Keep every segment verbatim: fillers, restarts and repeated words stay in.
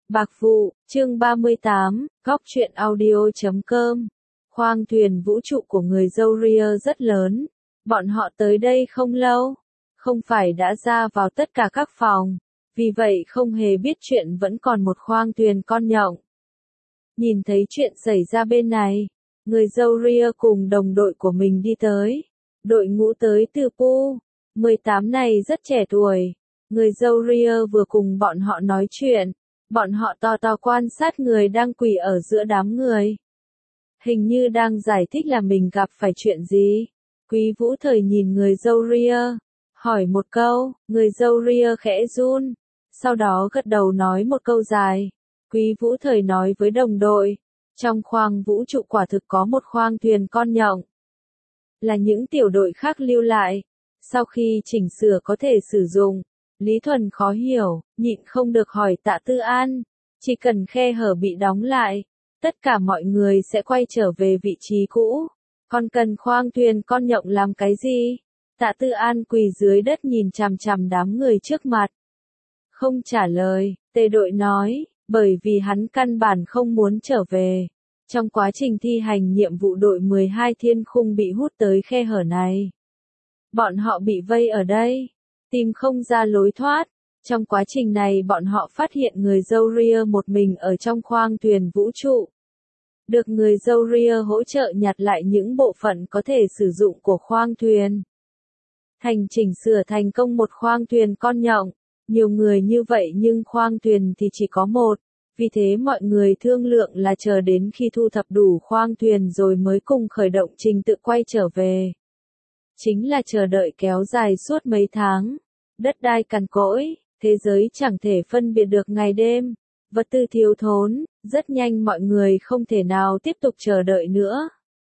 Bạc Vụ, chương ba mươi tám, góc truyện audio chấm com. Khoang thuyền vũ trụ của người Zoria rất lớn. Bọn họ tới đây không lâu, không phải đã ra vào tất cả các phòng, vì vậy không hề biết chuyện vẫn còn một khoang thuyền con nhộng. Nhìn thấy chuyện xảy ra bên này, người Zoria cùng đồng đội của mình đi tới. Đội ngũ tới từ Pu, mười tám này rất trẻ tuổi. Người Zoria vừa cùng bọn họ nói chuyện. Bọn họ to to quan sát người đang quỳ ở giữa đám người. Hình như đang giải thích là mình gặp phải chuyện gì. Quý Vũ Thời nhìn người Zoria, hỏi một câu, người Zoria khẽ run, sau đó gật đầu nói một câu dài. Quý Vũ Thời nói với đồng đội, trong khoang vũ trụ quả thực có một khoang thuyền con nhộng. Là những tiểu đội khác lưu lại, sau khi chỉnh sửa có thể sử dụng. Lý Thuần khó hiểu, nhịn không được hỏi Tạ Tư An, chỉ cần khe hở bị đóng lại, tất cả mọi người sẽ quay trở về vị trí cũ, còn cần khoang thuyền con nhộng làm cái gì? Tạ Tư An quỳ dưới đất nhìn chằm chằm đám người trước mặt. Không trả lời, tề đội nói, bởi vì hắn căn bản không muốn trở về. Trong quá trình thi hành nhiệm vụ đội mười hai thiên khung bị hút tới khe hở này. Bọn họ bị vây ở đây. Tìm không ra lối thoát. Trong quá trình này bọn họ phát hiện người Zoria một mình ở trong khoang thuyền vũ trụ. Được người Zoria hỗ trợ nhặt lại những bộ phận có thể sử dụng của khoang thuyền. Thành chỉnh sửa thành công một khoang thuyền con nhộng. Nhiều người như vậy nhưng khoang thuyền thì chỉ có một. Vì thế mọi người thương lượng là chờ đến khi thu thập đủ khoang thuyền rồi mới cùng khởi động trình tự quay trở về. Chính là chờ đợi kéo dài suốt mấy tháng. Đất đai cằn cỗi, thế giới chẳng thể phân biệt được ngày đêm, vật tư thiếu thốn, rất nhanh mọi người không thể nào tiếp tục chờ đợi nữa.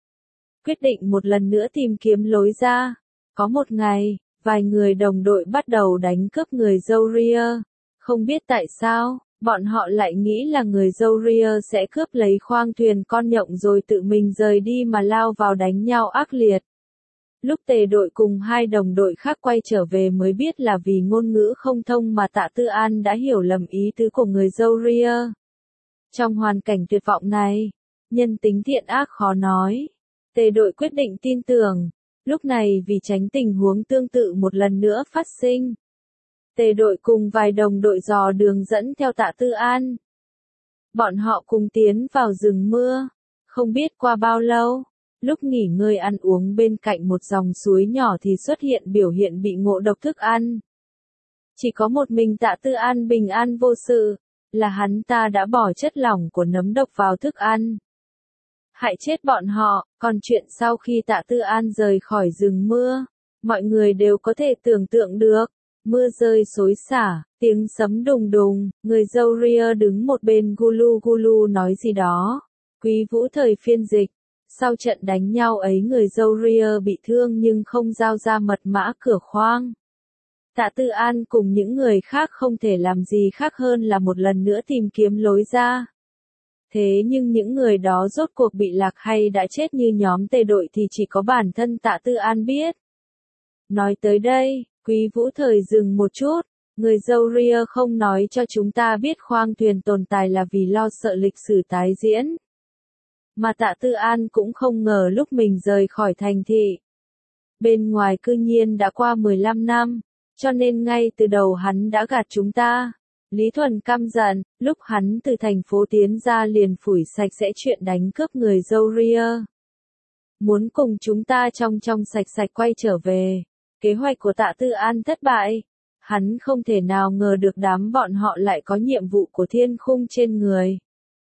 Quyết định một lần nữa tìm kiếm lối ra. Có một ngày, vài người đồng đội bắt đầu đánh cướp người Zoria. Không biết tại sao, bọn họ lại nghĩ là người Zoria sẽ cướp lấy khoang thuyền con nhộng rồi tự mình rời đi mà lao vào đánh nhau ác liệt. Lúc tề đội cùng hai đồng đội khác quay trở về mới biết là vì ngôn ngữ không thông mà Tạ Tư An đã hiểu lầm ý tứ của người Zoria. Trong hoàn cảnh tuyệt vọng này, nhân tính thiện ác khó nói. Tề đội quyết định tin tưởng. Lúc này vì tránh tình huống tương tự một lần nữa phát sinh. Tề đội cùng vài đồng đội dò đường dẫn theo Tạ Tư An. Bọn họ cùng tiến vào rừng mưa. Không biết qua bao lâu. Lúc nghỉ ngơi ăn uống bên cạnh một dòng suối nhỏ thì xuất hiện biểu hiện bị ngộ độc thức ăn. Chỉ có một mình Tạ Tư An bình an vô sự, là hắn ta đã bỏ chất lỏng của nấm độc vào thức ăn. Hại chết bọn họ, còn chuyện sau khi Tạ Tư An rời khỏi rừng mưa, mọi người đều có thể tưởng tượng được. Mưa rơi xối xả, tiếng sấm đùng đùng, người Zoria đứng một bên gulu gulu nói gì đó. Quý Vũ Thời phiên dịch. Sau trận đánh nhau ấy người Zoria bị thương nhưng không giao ra mật mã cửa khoang. Tạ Tư An cùng những người khác không thể làm gì khác hơn là một lần nữa tìm kiếm lối ra. Thế nhưng những người đó rốt cuộc bị lạc hay đã chết như nhóm tề đội thì chỉ có bản thân Tạ Tư An biết. Nói tới đây, Quý Vũ Thời dừng một chút. Người Zoria không nói cho chúng ta biết khoang thuyền tồn tại là vì lo sợ lịch sử tái diễn. Mà Tạ Tư An cũng không ngờ lúc mình rời khỏi thành thị. Bên ngoài cư nhiên đã qua mười lăm năm, cho nên ngay từ đầu hắn đã gạt chúng ta. Lý Thuần căm giận, lúc hắn từ thành phố tiến ra liền phủi sạch sẽ chuyện đánh cướp người Zoria. Muốn cùng chúng ta trong trong sạch sạch quay trở về. Kế hoạch của Tạ Tư An thất bại. Hắn không thể nào ngờ được đám bọn họ lại có nhiệm vụ của thiên khung trên người.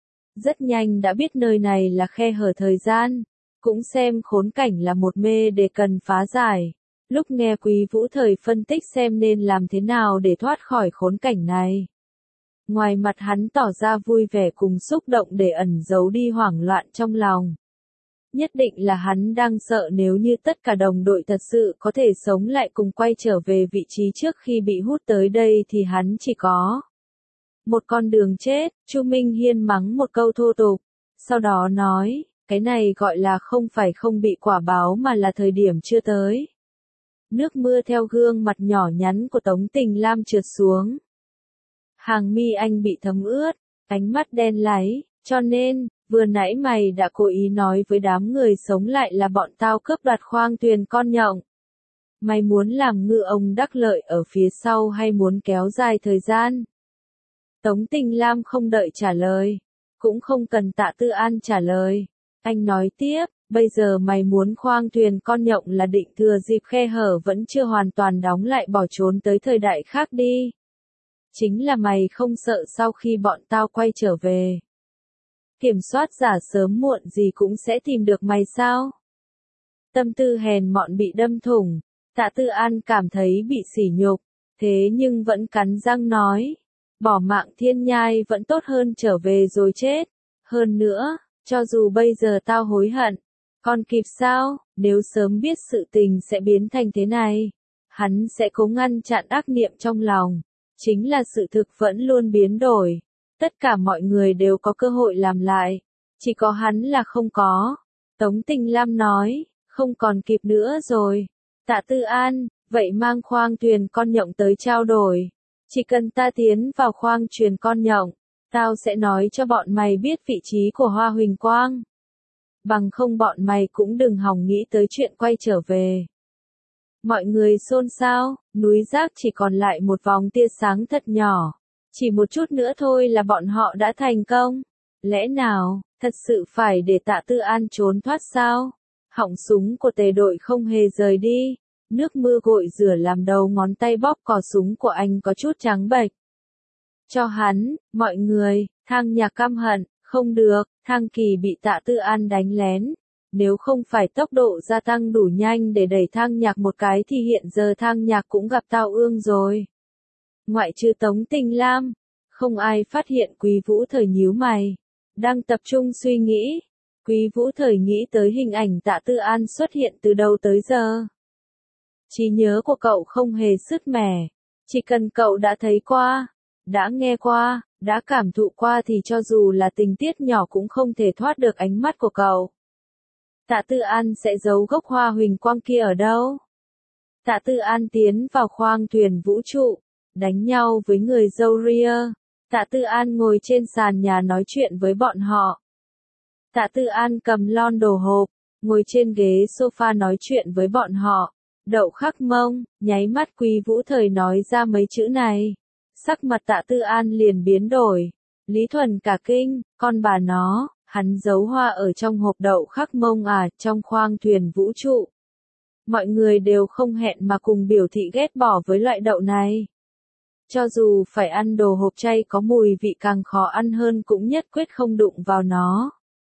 Rất nhanh đã biết nơi này là khe hở thời gian, cũng xem khốn cảnh là một mê để cần phá giải. Lúc nghe Quý Vũ Thời phân tích xem nên làm thế nào để thoát khỏi khốn cảnh này. Ngoài mặt hắn tỏ ra vui vẻ cùng xúc động để ẩn giấu đi hoảng loạn trong lòng. Nhất định là hắn đang sợ nếu như tất cả đồng đội thật sự có thể sống lại cùng quay trở về vị trí trước khi bị hút tới đây thì hắn chỉ có một con đường chết. Chu Minh Hiên mắng một câu thô tục, sau đó nói, cái này gọi là không phải không bị quả báo mà là thời điểm chưa tới. Nước mưa theo gương mặt nhỏ nhắn của Tống Tình Lam trượt xuống. Hàng mi anh bị thấm ướt, ánh mắt đen láy, cho nên, vừa nãy mày đã cố ý nói với đám người sống lại là bọn tao cướp đoạt khoang thuyền con nhộng. Mày muốn làm ngư ông đắc lợi ở phía sau hay muốn kéo dài thời gian? Tống Tình Lam không đợi trả lời, cũng không cần Tạ Tư An trả lời. Anh nói tiếp, bây giờ mày muốn khoang thuyền con nhộng là định thừa dịp khe hở vẫn chưa hoàn toàn đóng lại bỏ trốn tới thời đại khác đi. Chính là mày không sợ sau khi bọn tao quay trở về. Kiểm soát giả sớm muộn gì cũng sẽ tìm được mày sao? Tâm tư hèn mọn bị đâm thủng, Tạ Tư An cảm thấy bị sỉ nhục, thế nhưng vẫn cắn răng nói. Bỏ mạng thiên nhai vẫn tốt hơn trở về rồi chết. Hơn nữa, cho dù bây giờ tao hối hận, còn kịp sao, nếu sớm biết sự tình sẽ biến thành thế này, hắn sẽ cố ngăn chặn ác niệm trong lòng. Chính là sự thực vẫn luôn biến đổi. Tất cả mọi người đều có cơ hội làm lại. Chỉ có hắn là không có. Tống Tình Lam nói, không còn kịp nữa rồi. Tạ Tư An, vậy mang khoang thuyền con nhộng tới trao đổi. Chỉ cần ta tiến vào khoang thuyền con nhộng, tao sẽ nói cho bọn mày biết vị trí của Hoa Huỳnh Quang. Bằng không bọn mày cũng đừng hòng nghĩ tới chuyện quay trở về. Mọi người xôn xao, núi rác chỉ còn lại một vòng tia sáng thật nhỏ. Chỉ một chút nữa thôi là bọn họ đã thành công. Lẽ nào, thật sự phải để Tạ Tư An trốn thoát sao? Họng súng của tề đội không hề rời đi. Nước mưa gội rửa làm đầu ngón tay bóp cò súng của anh có chút trắng bệch. Cho hắn, mọi người, Thang Nhạc căm hận, không được, Thang Kỳ bị Tạ Tư An đánh lén. Nếu không phải tốc độ gia tăng đủ nhanh để đẩy Thang Nhạc một cái thì hiện giờ Thang Nhạc cũng gặp tao ương rồi. Ngoại trừ Tống Tình Lam, không ai phát hiện Quý Vũ Thời nhíu mày, đang tập trung suy nghĩ. Quý Vũ Thời nghĩ tới hình ảnh Tạ Tư An xuất hiện từ đầu tới giờ. Trí nhớ của cậu không hề sứt mẻ, chỉ cần cậu đã thấy qua, đã nghe qua, đã cảm thụ qua thì cho dù là tình tiết nhỏ cũng không thể thoát được ánh mắt của cậu. Tạ Tư An sẽ giấu gốc Hoa Huỳnh Quang kia ở đâu? Tạ Tư An tiến vào khoang thuyền vũ trụ, đánh nhau với người dâu ria. Tạ Tư An ngồi trên sàn nhà nói chuyện với bọn họ. Tạ Tư An cầm lon đồ hộp, ngồi trên ghế sofa nói chuyện với bọn họ. Đậu Khắc Mông, nháy mắt Quý Vũ Thời nói ra mấy chữ này. Sắc mặt Tạ Tư An liền biến đổi. Lý Thuần cả kinh, con bà nó, hắn giấu hoa ở trong hộp đậu Khắc Mông à, trong khoang thuyền vũ trụ. Mọi người đều không hẹn mà cùng biểu thị ghét bỏ với loại đậu này. Cho dù phải ăn đồ hộp chay có mùi vị càng khó ăn hơn cũng nhất quyết không đụng vào nó.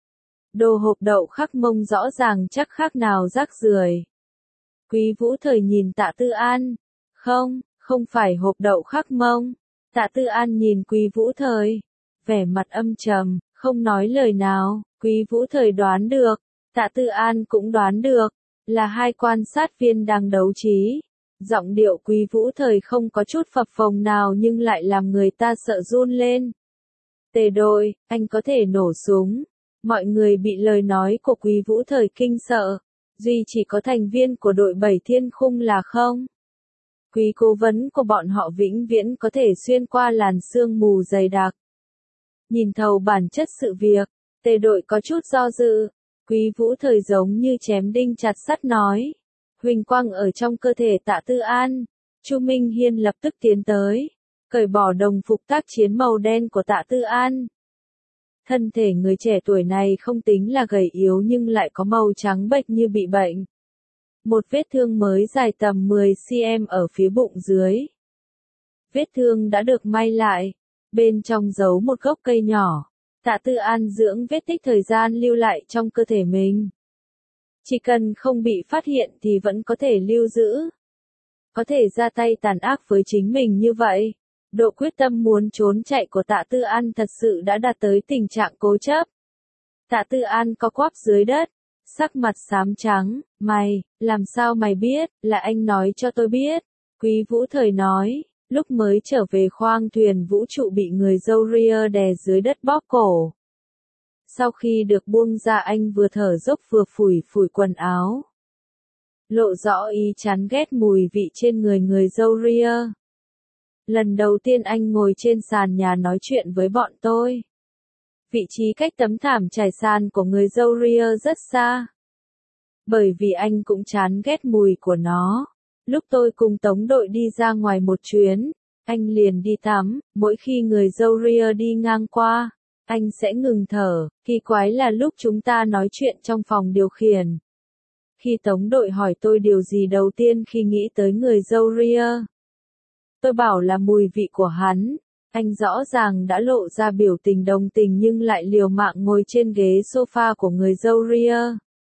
Đồ hộp đậu Khắc Mông rõ ràng chắc khác nào rác rưởi. Quý Vũ Thời nhìn Tạ Tư An. Không, không phải hộp đậu Khắc Mông. Tạ Tư An nhìn Quý Vũ Thời. Vẻ mặt âm trầm, không nói lời nào. Quý Vũ Thời đoán được. Tạ Tư An cũng đoán được. Là hai quan sát viên đang đấu trí. Giọng điệu Quý Vũ Thời không có chút phập phồng nào nhưng lại làm người ta sợ run lên. Tề đội, anh có thể nổ súng. Mọi người bị lời nói của Quý Vũ Thời kinh sợ. Duy chỉ có thành viên của đội bảy thiên khung là không. Quý cố vấn của bọn họ vĩnh viễn có thể xuyên qua làn sương mù dày đặc. Nhìn thấu bản chất sự việc, tề đội có chút do dự. Quý Vũ Thời giống như chém đinh chặt sắt nói. Huỳnh quang ở trong cơ thể Tạ Tư An. Chu Minh Hiên lập tức tiến tới. Cởi bỏ đồng phục tác chiến màu đen của Tạ Tư An. Thân thể người trẻ tuổi này không tính là gầy yếu nhưng lại có màu trắng bệch như bị bệnh. Một vết thương mới dài tầm mười xăng-ti-mét ở phía bụng dưới. Vết thương đã được may lại. Bên trong giấu một gốc cây nhỏ. Tạ Tư An dưỡng vết tích thời gian lưu lại trong cơ thể mình. Chỉ cần không bị phát hiện thì vẫn có thể lưu giữ. Có thể ra tay tàn ác với chính mình như vậy. Độ quyết tâm muốn trốn chạy của Tạ Tư An thật sự đã đạt tới tình trạng cố chấp. Tạ Tư An co quắp dưới đất, sắc mặt xám trắng, mày, làm sao mày biết, là anh nói cho tôi biết. Quý Vũ Thời nói, lúc mới trở về khoang thuyền vũ trụ bị người dâu ria đè dưới đất bóp cổ. Sau khi được buông ra anh vừa thở dốc vừa phủi phủi quần áo. Lộ rõ ý chán ghét mùi vị trên người người dâu ria. Lần đầu tiên anh ngồi trên sàn nhà nói chuyện với bọn tôi. Vị trí cách tấm thảm trải sàn của người dâu Ria rất xa. Bởi vì anh cũng chán ghét mùi của nó. Lúc tôi cùng tống đội đi ra ngoài một chuyến, anh liền đi tắm, mỗi khi người dâu Ria đi ngang qua, anh sẽ ngừng thở. Kỳ quái là lúc chúng ta nói chuyện trong phòng điều khiển. Khi tống đội hỏi tôi điều gì đầu tiên khi nghĩ tới người dâu Ria, tôi bảo là mùi vị của hắn. Anh rõ ràng đã lộ ra biểu tình đồng tình nhưng lại liều mạng ngồi trên ghế sofa của người dâu Ria.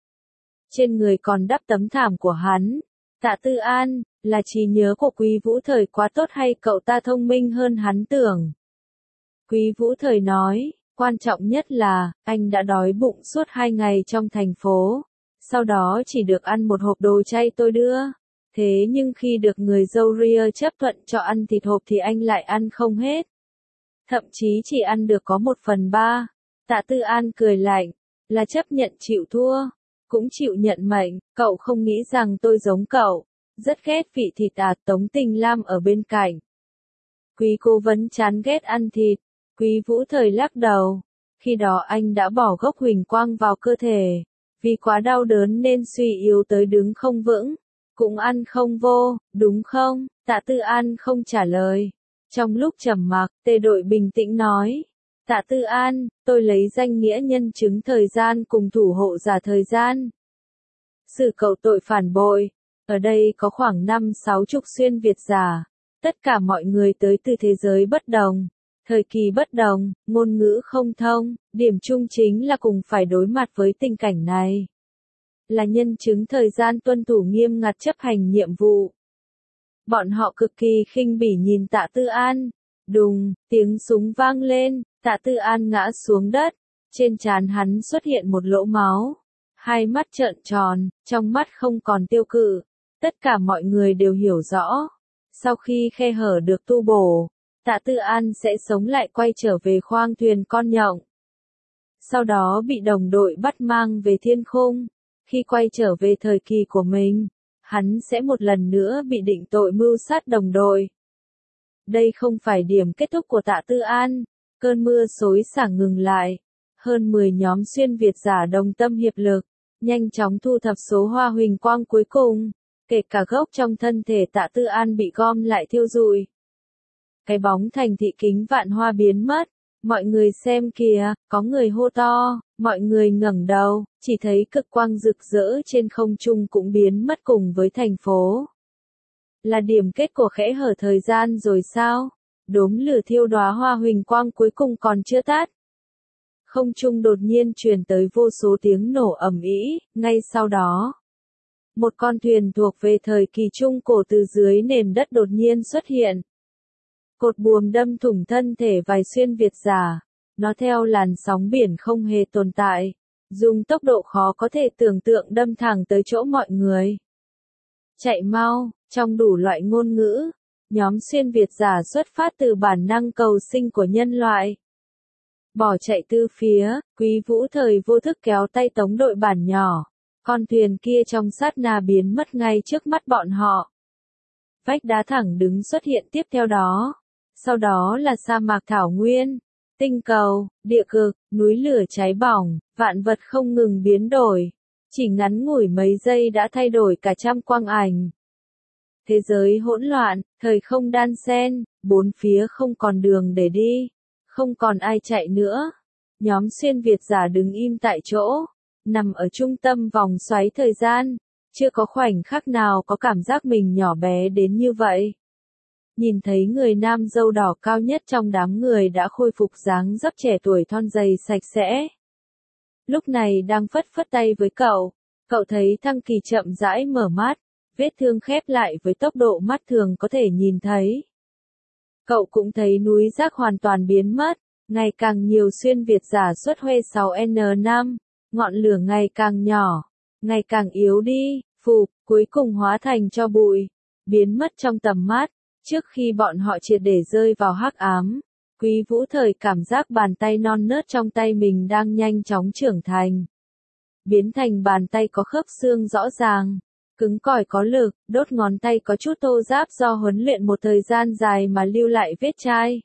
Trên người còn đắp tấm thảm của hắn. Tạ Tư An, là trí nhớ của Quý Vũ Thời quá tốt hay cậu ta thông minh hơn hắn tưởng? Quý Vũ Thời nói, quan trọng nhất là, anh đã đói bụng suốt hai ngày trong thành phố. Sau đó chỉ được ăn một hộp đồ chay tôi đưa. Thế nhưng khi được người dâu Ria chấp thuận cho ăn thịt hộp thì anh lại ăn không hết. Thậm chí chỉ ăn được có một phần ba. Tạ Tư An cười lạnh, là chấp nhận chịu thua. Cũng chịu nhận mệnh, cậu không nghĩ rằng tôi giống cậu. Rất ghét vị thịt à. Tống Tình Lam ở bên cạnh. Quý cố vấn chán ghét ăn thịt. Quý Vũ Thời lắc đầu. Khi đó anh đã bỏ gốc huỳnh quang vào cơ thể. Vì quá đau đớn nên suy yếu tới đứng không vững. Cũng ăn không vô, đúng không? Tạ Tư An không trả lời. Trong lúc trầm mặc, Tề Đội bình tĩnh nói. Tạ Tư An, tôi lấy danh nghĩa nhân chứng thời gian cùng thủ hộ giả thời gian. Xử cậu tội phản bội. Ở đây có khoảng năm sáu chục xuyên Việt giả. Tất cả mọi người tới từ thế giới bất đồng. Thời kỳ bất đồng, ngôn ngữ không thông, điểm chung chính là cùng phải đối mặt với tình cảnh này. Là nhân chứng thời gian tuân thủ nghiêm ngặt chấp hành nhiệm vụ. Bọn họ cực kỳ khinh bỉ nhìn Tạ Tư An. Đùng, tiếng súng vang lên, Tạ Tư An ngã xuống đất. Trên trán hắn xuất hiện một lỗ máu. Hai mắt trợn tròn, trong mắt không còn tiêu cự. Tất cả mọi người đều hiểu rõ. Sau khi khe hở được tu bổ, Tạ Tư An sẽ sống lại quay trở về khoang thuyền con nhộng. Sau đó bị đồng đội bắt mang về thiên khung. Khi quay trở về thời kỳ của mình, hắn sẽ một lần nữa bị định tội mưu sát đồng đội. Đây không phải điểm kết thúc của Tạ Tư An. Cơn mưa xối xả ngừng lại. Hơn mười nhóm xuyên Việt giả đồng tâm hiệp lực, nhanh chóng thu thập số hoa huỳnh quang cuối cùng. Kể cả gốc trong thân thể Tạ Tư An bị gom lại thiêu rụi. Cái bóng thành thị kính vạn hoa biến mất. Mọi người xem kìa, có người hô to, mọi người ngẩng đầu, chỉ thấy cực quang rực rỡ trên không trung cũng biến mất cùng với thành phố. Là điểm kết của khẽ hở thời gian rồi sao? Đốm lửa thiêu đóa hoa huỳnh quang cuối cùng còn chưa tắt. Không trung đột nhiên truyền tới vô số tiếng nổ ầm ĩ, ngay sau đó. Một con thuyền thuộc về thời kỳ trung cổ từ dưới nền đất đột nhiên xuất hiện. Cột buồm đâm thủng thân thể vài xuyên Việt giả. Nó theo làn sóng biển không hề tồn tại. Dùng tốc độ khó có thể tưởng tượng đâm thẳng tới chỗ mọi người. Chạy mau, trong đủ loại ngôn ngữ. Nhóm xuyên Việt giả xuất phát từ bản năng cầu sinh của nhân loại. Bỏ chạy từ phía, Quý Vũ Thời vô thức kéo tay tống đội bản nhỏ. Con thuyền kia trong sát na biến mất ngay trước mắt bọn họ. Vách đá thẳng đứng xuất hiện tiếp theo đó. Sau đó là sa mạc thảo nguyên, tinh cầu, địa cực, núi lửa cháy bỏng, vạn vật không ngừng biến đổi. Chỉ ngắn ngủi mấy giây đã thay đổi cả trăm quang ảnh. Thế giới hỗn loạn, thời không đan xen, bốn phía không còn đường để đi, không còn ai chạy nữa. Nhóm xuyên Việt giả đứng im tại chỗ, nằm ở trung tâm vòng xoáy thời gian, chưa có khoảnh khắc nào có cảm giác mình nhỏ bé đến như vậy. Nhìn thấy người nam râu đỏ cao nhất trong đám người đã khôi phục dáng dấp trẻ tuổi thon gầy sạch sẽ. Lúc này đang phất phất tay với cậu, cậu thấy Thăng Kỳ chậm rãi mở mắt, vết thương khép lại với tốc độ mắt thường có thể nhìn thấy. Cậu cũng thấy núi rác hoàn toàn biến mất, ngày càng nhiều xuyên Việt giả xuất Huê sáu N năm, ngọn lửa ngày càng nhỏ, ngày càng yếu đi, phụp, cuối cùng hóa thành tro bụi, biến mất trong tầm mắt. Trước khi bọn họ triệt để rơi vào hắc ám, Quý Vũ Thời cảm giác bàn tay non nớt trong tay mình đang nhanh chóng trưởng thành. Biến thành bàn tay có khớp xương rõ ràng. Cứng cỏi có lực, đốt ngón tay có chút thô ráp do huấn luyện một thời gian dài mà lưu lại vết chai.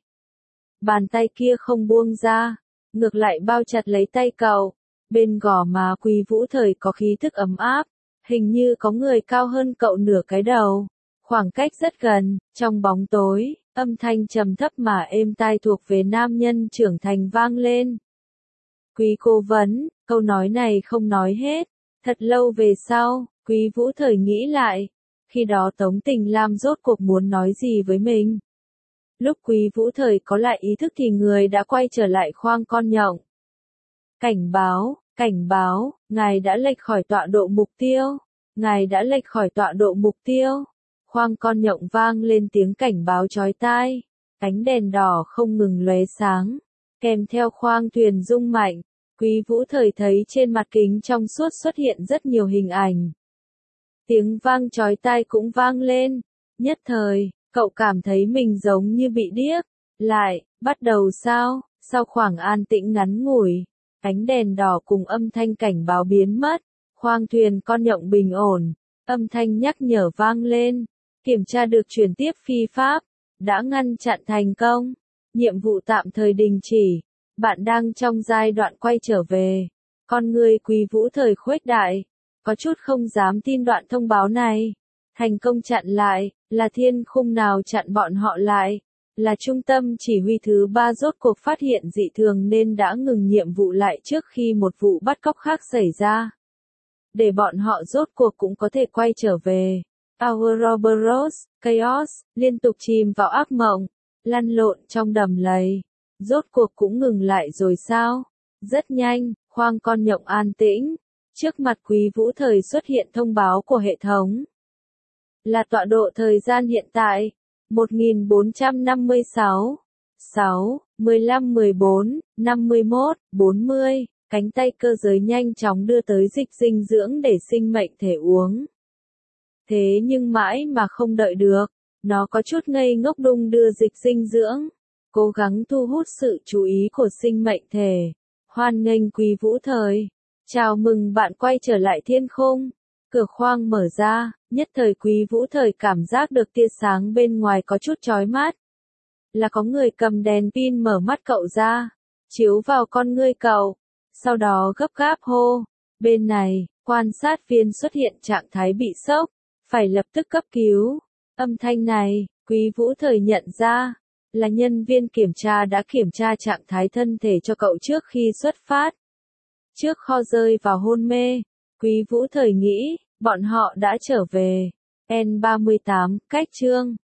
Bàn tay kia không buông ra, ngược lại bao chặt lấy tay cậu. Bên gò má Quý Vũ Thời có khí thức ấm áp, hình như có người cao hơn cậu nửa cái đầu. Khoảng cách rất gần, trong bóng tối, âm thanh trầm thấp mà êm tai thuộc về nam nhân trưởng thành vang lên. Quý cố vấn, câu nói này không nói hết. Thật lâu về sau, Quý Vũ Thời nghĩ lại, khi đó Tống Tình Lam rốt cuộc muốn nói gì với mình. Lúc Quý Vũ Thời có lại ý thức thì người đã quay trở lại khoang con nhộng. Cảnh báo, cảnh báo, ngài đã lệch khỏi tọa độ mục tiêu, ngài đã lệch khỏi tọa độ mục tiêu. Khoang con nhộng vang lên tiếng cảnh báo chói tai, ánh đèn đỏ không ngừng lóe sáng, kèm theo khoang thuyền rung mạnh. Quý Vũ Thời thấy trên mặt kính trong suốt xuất hiện rất nhiều hình ảnh. Tiếng vang chói tai cũng vang lên, nhất thời, cậu cảm thấy mình giống như bị điếc. Lại, bắt đầu sao? Sau khoảng an tĩnh ngắn ngủi, ánh đèn đỏ cùng âm thanh cảnh báo biến mất, khoang thuyền con nhộng bình ổn, âm thanh nhắc nhở vang lên, kiểm tra được chuyển tiếp phi pháp, đã ngăn chặn thành công, nhiệm vụ tạm thời đình chỉ, bạn đang trong giai đoạn quay trở về. Con người Quý Vũ Thời khuếch đại, có chút không dám tin đoạn thông báo này. Thành công chặn lại, là thiên khung nào chặn bọn họ lại? Là trung tâm chỉ huy thứ ba rốt cuộc phát hiện dị thường nên đã ngừng nhiệm vụ lại trước khi một vụ bắt cóc khác xảy ra. Để bọn họ rốt cuộc cũng có thể quay trở về. Ouroboros, Chaos, liên tục chìm vào ác mộng, lăn lộn trong đầm lầy. Rốt cuộc cũng ngừng lại rồi sao? Rất nhanh, khoang con nhộng an tĩnh. Trước mặt Quý Vũ Thời xuất hiện thông báo của hệ thống. Là tọa độ thời gian hiện tại. một nghìn bốn trăm năm mươi sáu, sáu, mười lăm mười bốn, năm mươi mốt, bốn mươi, cánh tay cơ giới nhanh chóng đưa tới dịch dinh dưỡng để sinh mệnh thể uống. Thế nhưng mãi mà không đợi được, nó có chút ngây ngốc đung đưa dịch dinh dưỡng, cố gắng thu hút sự chú ý của sinh mệnh thể. Hoan nghênh Quý Vũ Thời, chào mừng bạn quay trở lại thiên khung. Cửa khoang mở ra, nhất thời Quý Vũ Thời cảm giác được tia sáng bên ngoài có chút chói mắt. Là có người cầm đèn pin mở mắt cậu ra, chiếu vào con ngươi cậu, sau đó gấp gáp hô. Bên này, quan sát viên xuất hiện trạng thái bị sốc, phải lập tức cấp cứu. Âm thanh này, Quý Vũ Thời nhận ra, là nhân viên kiểm tra đã kiểm tra trạng thái thân thể cho cậu trước khi xuất phát. Trước kho rơi vào hôn mê, Quý Vũ Thời nghĩ, bọn họ đã trở về. N ba mươi tám, cách chương.